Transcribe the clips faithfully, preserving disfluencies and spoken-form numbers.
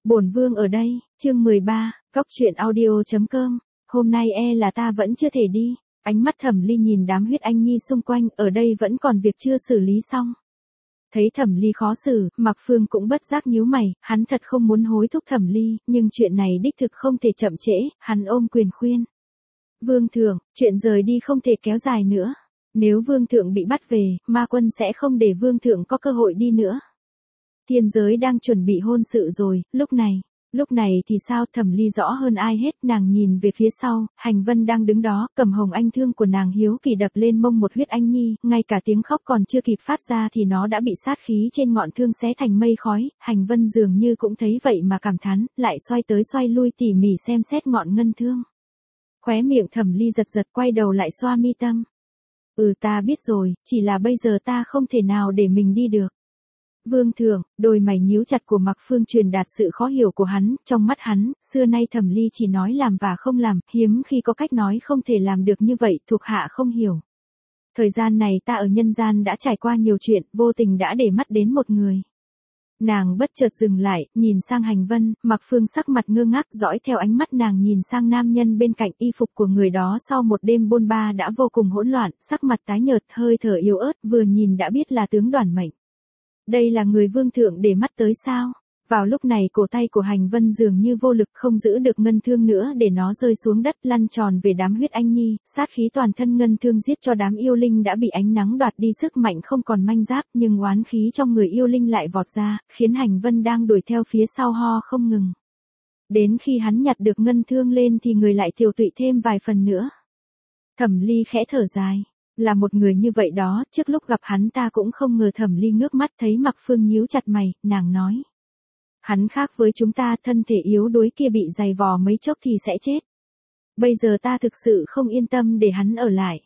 Bổn vương ở đây, chương mười ba, góc truyện audio chấm com. Hôm nay e là ta vẫn chưa thể đi. Ánh mắt Thẩm Ly nhìn đám huyết anh nhi xung quanh, ở đây vẫn còn việc chưa xử lý xong. Thấy Thẩm Ly khó xử, Mạc Phương cũng bất giác nhíu mày, hắn thật không muốn hối thúc Thẩm Ly, nhưng chuyện này đích thực không thể chậm trễ, hắn ôm quyền khuyên. Vương thượng, chuyện rời đi không thể kéo dài nữa. Nếu vương thượng bị bắt về, ma quân sẽ không để vương thượng có cơ hội đi nữa. Thiên giới đang chuẩn bị hôn sự rồi, lúc này, lúc này thì sao? Thẩm Ly rõ hơn ai hết, nàng nhìn về phía sau, Hành Vân đang đứng đó, cầm hồng anh thương của nàng hiếu kỳ đập lên mông một huyết anh nhi, ngay cả tiếng khóc còn chưa kịp phát ra thì nó đã bị sát khí trên ngọn thương xé thành mây khói. Hành Vân dường như cũng thấy vậy mà cảm thán, lại xoay tới xoay lui tỉ mỉ xem xét ngọn ngân thương. Khóe miệng Thẩm Ly giật giật, quay đầu lại xoa mi tâm. Ừ, ta biết rồi, chỉ là bây giờ ta không thể nào để mình đi được. Vương thượng, đôi mày nhíu chặt của Mạc Phương truyền đạt sự khó hiểu của hắn, trong mắt hắn, xưa nay Thẩm Ly chỉ nói làm và không làm, hiếm khi có cách nói không thể làm được như vậy, thuộc hạ không hiểu. Thời gian này ta ở nhân gian đã trải qua nhiều chuyện, vô tình đã để mắt đến một người. Nàng bất chợt dừng lại, nhìn sang Hành Vân, Mạc Phương sắc mặt ngơ ngác, dõi theo ánh mắt nàng nhìn sang nam nhân bên cạnh. Y phục của người đó sau một đêm bôn ba đã vô cùng hỗn loạn, sắc mặt tái nhợt, hơi thở yếu ớt, vừa nhìn đã biết là tướng Đoản Mệnh. Đây là người vương thượng để mắt tới sao? Vào lúc này cổ tay của Hành Vân dường như vô lực, không giữ được ngân thương nữa, để nó rơi xuống đất lăn tròn về đám huyết anh nhi, sát khí toàn thân ngân thương giết cho đám yêu linh đã bị ánh nắng đoạt đi sức mạnh không còn manh giáp, nhưng oán khí trong người yêu linh lại vọt ra, khiến Hành Vân đang đuổi theo phía sau ho không ngừng. Đến khi hắn nhặt được ngân thương lên thì người lại tiều tụy thêm vài phần nữa. Thẩm Ly khẽ thở dài. Là một người như vậy đó, trước lúc gặp hắn ta cũng không ngờ. Thẩm Ly ngước mắt thấy Mạc Phương nhíu chặt mày, nàng nói. Hắn khác với chúng ta, thân thể yếu đuối kia bị giày vò mấy chốc thì sẽ chết. Bây giờ ta thực sự không yên tâm để hắn ở lại.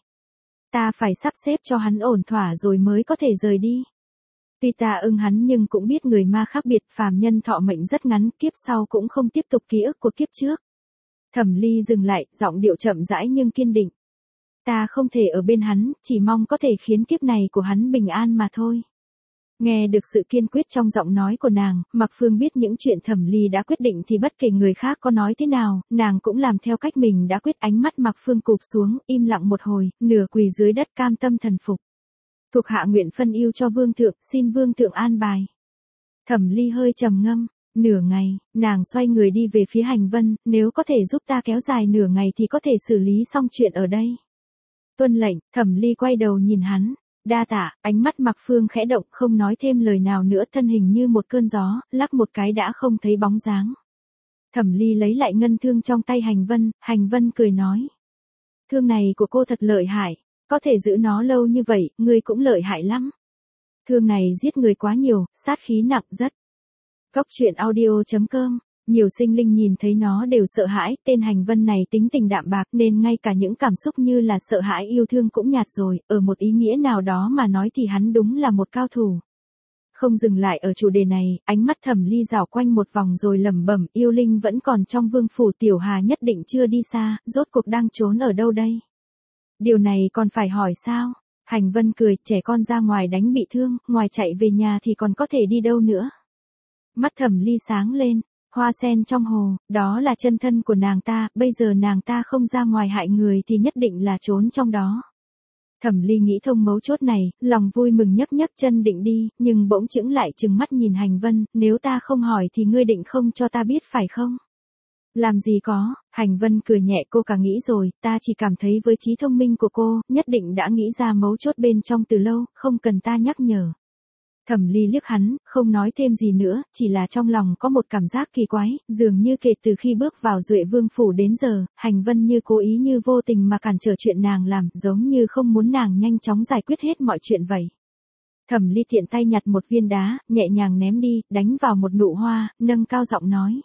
Ta phải sắp xếp cho hắn ổn thỏa rồi mới có thể rời đi. Tuy ta ưng hắn nhưng cũng biết người ma khác biệt, phàm nhân thọ mệnh rất ngắn, kiếp sau cũng không tiếp tục ký ức của kiếp trước. Thẩm Ly dừng lại, giọng điệu chậm rãi nhưng kiên định. Ta không thể ở bên hắn, chỉ mong có thể khiến kiếp này của hắn bình an mà thôi. Nghe được sự kiên quyết trong giọng nói của nàng, Mạc Phương biết những chuyện Thẩm Ly đã quyết định thì bất kể người khác có nói thế nào, nàng cũng làm theo cách mình đã quyết. Ánh mắt Mạc Phương cụp xuống, im lặng một hồi, nửa quỳ dưới đất cam tâm thần phục. Thuộc hạ nguyện phân ưu cho vương thượng, xin vương thượng an bài. Thẩm Ly hơi trầm ngâm. Nửa ngày, nàng xoay người đi về phía Hành Vân, nếu có thể giúp ta kéo dài nửa ngày thì có thể xử lý xong chuyện ở đây. Tuân lệnh. Thẩm Ly quay đầu nhìn hắn. Đa tạ. Ánh mắt Mạc Phương khẽ động, không nói thêm lời nào nữa, thân hình như một cơn gió, lắc một cái đã không thấy bóng dáng. Thẩm Ly lấy lại ngân thương trong tay Hành Vân, Hành Vân cười nói. Thương này của cô thật lợi hại, có thể giữ nó lâu như vậy, ngươi cũng lợi hại lắm. Thương này giết người quá nhiều, sát khí nặng rất. Góc truyện audio chấm com. Nhiều sinh linh nhìn thấy nó đều sợ hãi, tên Hành Vân này tính tình đạm bạc nên ngay cả những cảm xúc như là sợ hãi yêu thương cũng nhạt rồi, ở một ý nghĩa nào đó mà nói thì hắn đúng là một cao thủ. Không dừng lại ở chủ đề này, ánh mắt Thẩm Ly dạo quanh một vòng rồi lẩm bẩm, yêu linh vẫn còn trong vương phủ, Tiểu Hà nhất định chưa đi xa, rốt cuộc đang trốn ở đâu đây? Điều này còn phải hỏi sao? Hành Vân cười, trẻ con ra ngoài đánh bị thương, ngoài chạy về nhà thì còn có thể đi đâu nữa? Mắt Thẩm Ly sáng lên. Hoa sen trong hồ, đó là chân thân của nàng ta, bây giờ nàng ta không ra ngoài hại người thì nhất định là trốn trong đó. Thẩm Ly nghĩ thông mấu chốt này, lòng vui mừng nhấc nhấc chân định đi, nhưng bỗng chững lại trừng mắt nhìn Hành Vân, nếu ta không hỏi thì ngươi định không cho ta biết phải không? Làm gì có, Hành Vân cười nhẹ, cô cả nghĩ rồi, ta chỉ cảm thấy với trí thông minh của cô, nhất định đã nghĩ ra mấu chốt bên trong từ lâu, không cần ta nhắc nhở. Thẩm Ly liếc hắn, không nói thêm gì nữa, chỉ là trong lòng có một cảm giác kỳ quái, dường như kể từ khi bước vào Duệ Vương phủ đến giờ, Hành Vân như cố ý như vô tình mà cản trở chuyện nàng làm, giống như không muốn nàng nhanh chóng giải quyết hết mọi chuyện vậy. Thẩm Ly tiện tay nhặt một viên đá, nhẹ nhàng ném đi, đánh vào một nụ hoa, nâng cao giọng nói.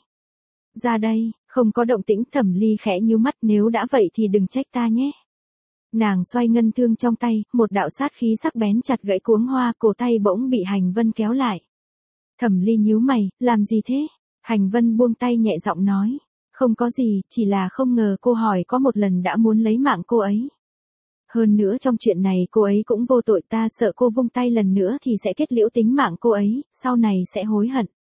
Ra đây. Không có động tĩnh. Thẩm Ly khẽ nhíu mắt, nếu đã vậy thì đừng trách ta nhé. Nàng xoay ngân thương trong tay, một đạo sát khí sắc bén chặt gãy cuống hoa, cổ tay bỗng bị Hành Vân kéo lại. Thẩm Ly nhíu mày, làm gì thế? Hành Vân buông tay nhẹ giọng nói, không có gì, chỉ là không ngờ cô hỏi có một lần đã muốn lấy mạng cô ấy. Hơn nữa trong chuyện này cô ấy cũng vô tội, ta sợ cô vung tay lần nữa thì sẽ kết liễu tính mạng cô ấy, sau này sẽ hối hận.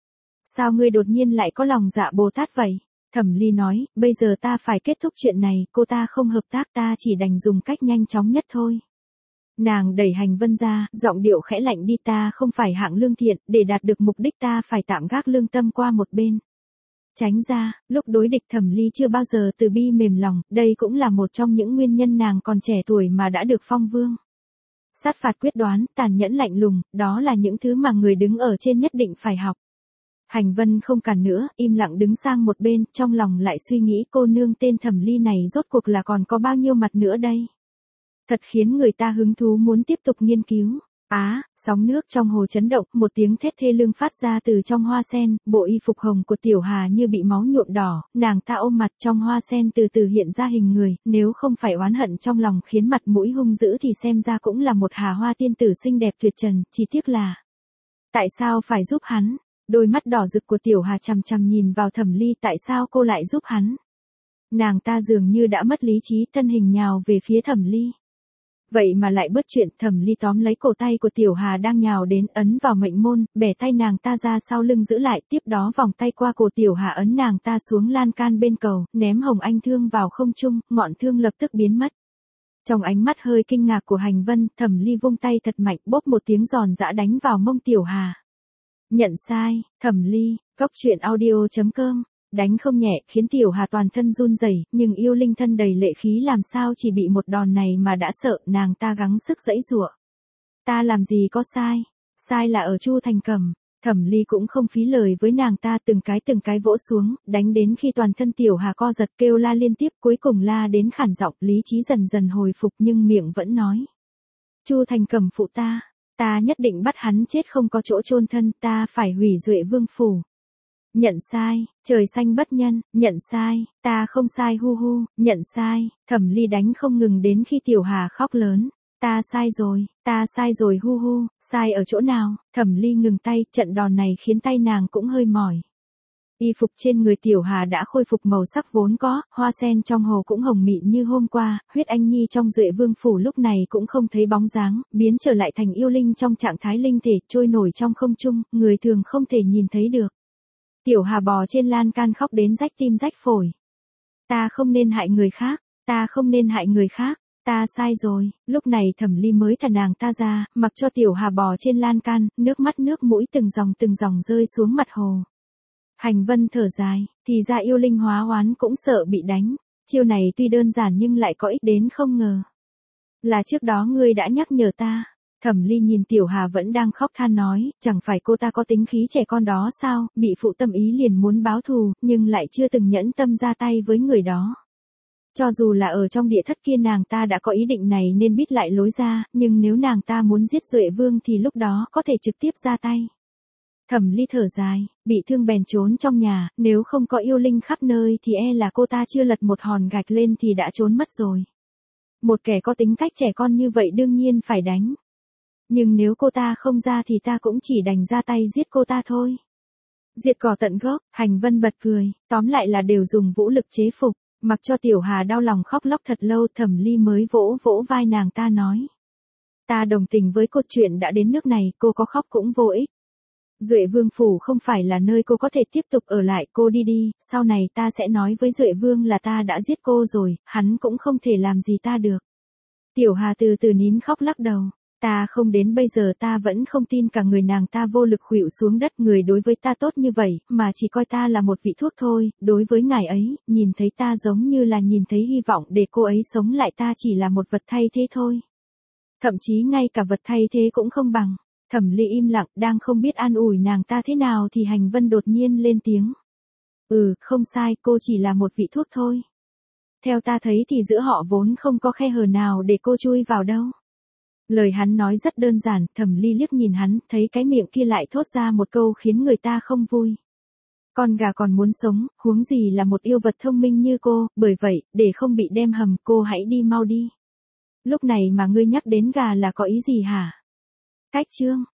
Sao ngươi đột nhiên lại có lòng dạ Bồ Tát vậy? Thẩm Ly nói, bây giờ ta phải kết thúc chuyện này, cô ta không hợp tác ta chỉ đành dùng cách nhanh chóng nhất thôi. Nàng đẩy Hành Vân ra, giọng điệu khẽ lạnh đi, ta không phải hạng lương thiện, để đạt được mục đích ta phải tạm gác lương tâm qua một bên. Tránh ra, lúc đối địch Thẩm Ly chưa bao giờ từ bi mềm lòng, đây cũng là một trong những nguyên nhân nàng còn trẻ tuổi mà đã được phong vương. Sát phạt quyết đoán, tàn nhẫn lạnh lùng, đó là những thứ mà người đứng ở trên nhất định phải học. Hành Vân không cản nữa, im lặng đứng sang một bên, trong lòng lại suy nghĩ cô nương tên Thẩm Ly này rốt cuộc là còn có bao nhiêu mặt nữa đây. Thật khiến người ta hứng thú muốn tiếp tục nghiên cứu. Á, à, sóng nước trong hồ chấn động, một tiếng thét thê lương phát ra từ trong hoa sen, bộ y phục hồng của Tiểu Hà như bị máu nhuộm đỏ, nàng ta ôm mặt trong hoa sen từ từ hiện ra hình người, nếu không phải oán hận trong lòng khiến mặt mũi hung dữ thì xem ra cũng là một Hà Hoa tiên tử xinh đẹp tuyệt trần, chỉ tiếc là tại sao phải giúp hắn? Đôi mắt đỏ rực của Tiểu Hà chằm chằm nhìn vào Thẩm Ly, tại sao cô lại giúp hắn? Nàng ta dường như đã mất lý trí, thân hình nhào về phía Thẩm Ly. Vậy mà lại bớt chuyện, Thẩm Ly tóm lấy cổ tay của Tiểu Hà đang nhào đến, ấn vào mệnh môn, bẻ tay nàng ta ra sau lưng giữ lại, tiếp đó vòng tay qua cổ Tiểu Hà ấn nàng ta xuống lan can bên cầu, ném hồng anh thương vào không trung, ngọn thương lập tức biến mất. Trong ánh mắt hơi kinh ngạc của Hành Vân, Thẩm Ly vung tay thật mạnh, bốp một tiếng giòn giã đánh vào mông Tiểu Hà. Nhận sai, Thẩm Ly, góc truyện audio chấm com. Đánh không nhẹ, khiến Tiểu Hà toàn thân run rẩy, nhưng yêu linh thân đầy lệ khí làm sao chỉ bị một đòn này mà đã sợ, nàng ta gắng sức giãy giụa. Ta làm gì có sai, sai là ở Chu Thành Cẩm. Thẩm Ly cũng không phí lời với nàng ta, từng cái từng cái vỗ xuống, đánh đến khi toàn thân Tiểu Hà co giật kêu la liên tiếp, cuối cùng la đến khản giọng, lý trí dần dần hồi phục nhưng miệng vẫn nói. Chu Thành Cẩm phụ ta, ta nhất định bắt hắn chết không có chỗ chôn thân, ta phải hủy Duệ Vương phủ. Nhận sai, trời xanh bất nhân, nhận sai, ta không sai hu hu, nhận sai, Thẩm Ly đánh không ngừng đến khi Tiểu Hà khóc lớn. Ta sai rồi, ta sai rồi hu hu, sai ở chỗ nào? Thẩm Ly ngừng tay, trận đòn này khiến tay nàng cũng hơi mỏi. Y phục trên người Tiểu Hà đã khôi phục màu sắc vốn có, hoa sen trong hồ cũng hồng mịn như hôm qua, huyết anh nhi trong Duệ Vương phủ lúc này cũng không thấy bóng dáng, biến trở lại thành yêu linh trong trạng thái linh thể, trôi nổi trong không trung, người thường không thể nhìn thấy được. Tiểu Hà bò trên lan can khóc đến rách tim rách phổi. Ta không nên hại người khác, ta không nên hại người khác, ta sai rồi. Lúc này Thẩm Ly mới thả nàng ta ra, mặc cho Tiểu Hà bò trên lan can, nước mắt nước mũi từng dòng từng dòng rơi xuống mặt hồ. Hành Vân thở dài, thì ra yêu linh hóa oán cũng sợ bị đánh. Chiêu này tuy đơn giản nhưng lại có ích đến không ngờ. Là trước đó ngươi đã nhắc nhở ta. Thẩm Ly nhìn Tiểu Hà vẫn đang khóc than nói, chẳng phải cô ta có tính khí trẻ con đó sao, bị phụ tâm ý liền muốn báo thù, nhưng lại chưa từng nhẫn tâm ra tay với người đó. Cho dù là ở trong địa thất kia nàng ta đã có ý định này nên biết lại lối ra, nhưng nếu nàng ta muốn giết Duệ Vương thì lúc đó có thể trực tiếp ra tay. Thẩm Ly thở dài, bị thương bèn trốn trong nhà, nếu không có yêu linh khắp nơi thì e là cô ta chưa lật một hòn gạch lên thì đã trốn mất rồi. Một kẻ có tính cách trẻ con như vậy đương nhiên phải đánh. Nhưng nếu cô ta không ra thì ta cũng chỉ đành ra tay giết cô ta thôi. Diệt cỏ tận gốc, Hành Vân bật cười, tóm lại là đều dùng vũ lực chế phục, mặc cho Tiểu Hà đau lòng khóc lóc thật lâu. Thẩm Ly mới vỗ vỗ vai nàng ta nói. Ta đồng tình với cô, chuyện đã đến nước này, cô có khóc cũng vô ích. Duệ Vương phủ không phải là nơi cô có thể tiếp tục ở lại, cô đi đi, sau này ta sẽ nói với Duệ Vương là ta đã giết cô rồi, hắn cũng không thể làm gì ta được. Tiểu Hà từ từ nín khóc lắc đầu. Ta không đến bây giờ ta vẫn không tin cả người, nàng ta vô lực khuỵu xuống đất, người đối với ta tốt như vậy, mà chỉ coi ta là một vị thuốc thôi, đối với ngài ấy, nhìn thấy ta giống như là nhìn thấy hy vọng để cô ấy sống lại, ta chỉ là một vật thay thế thôi. Thậm chí ngay cả vật thay thế cũng không bằng. Thẩm Ly im lặng, đang không biết an ủi nàng ta thế nào thì Hành Vân đột nhiên lên tiếng. Ừ, không sai, cô chỉ là một vị thuốc thôi. Theo ta thấy thì giữa họ vốn không có khe hở nào để cô chui vào đâu. Lời hắn nói rất đơn giản, Thẩm Ly liếc nhìn hắn, thấy cái miệng kia lại thốt ra một câu khiến người ta không vui. Con gà còn muốn sống, huống gì là một yêu vật thông minh như cô, bởi vậy, để không bị đem hầm, cô hãy đi mau đi. Lúc này mà ngươi nhắc đến gà là có ý gì hả? Cách chương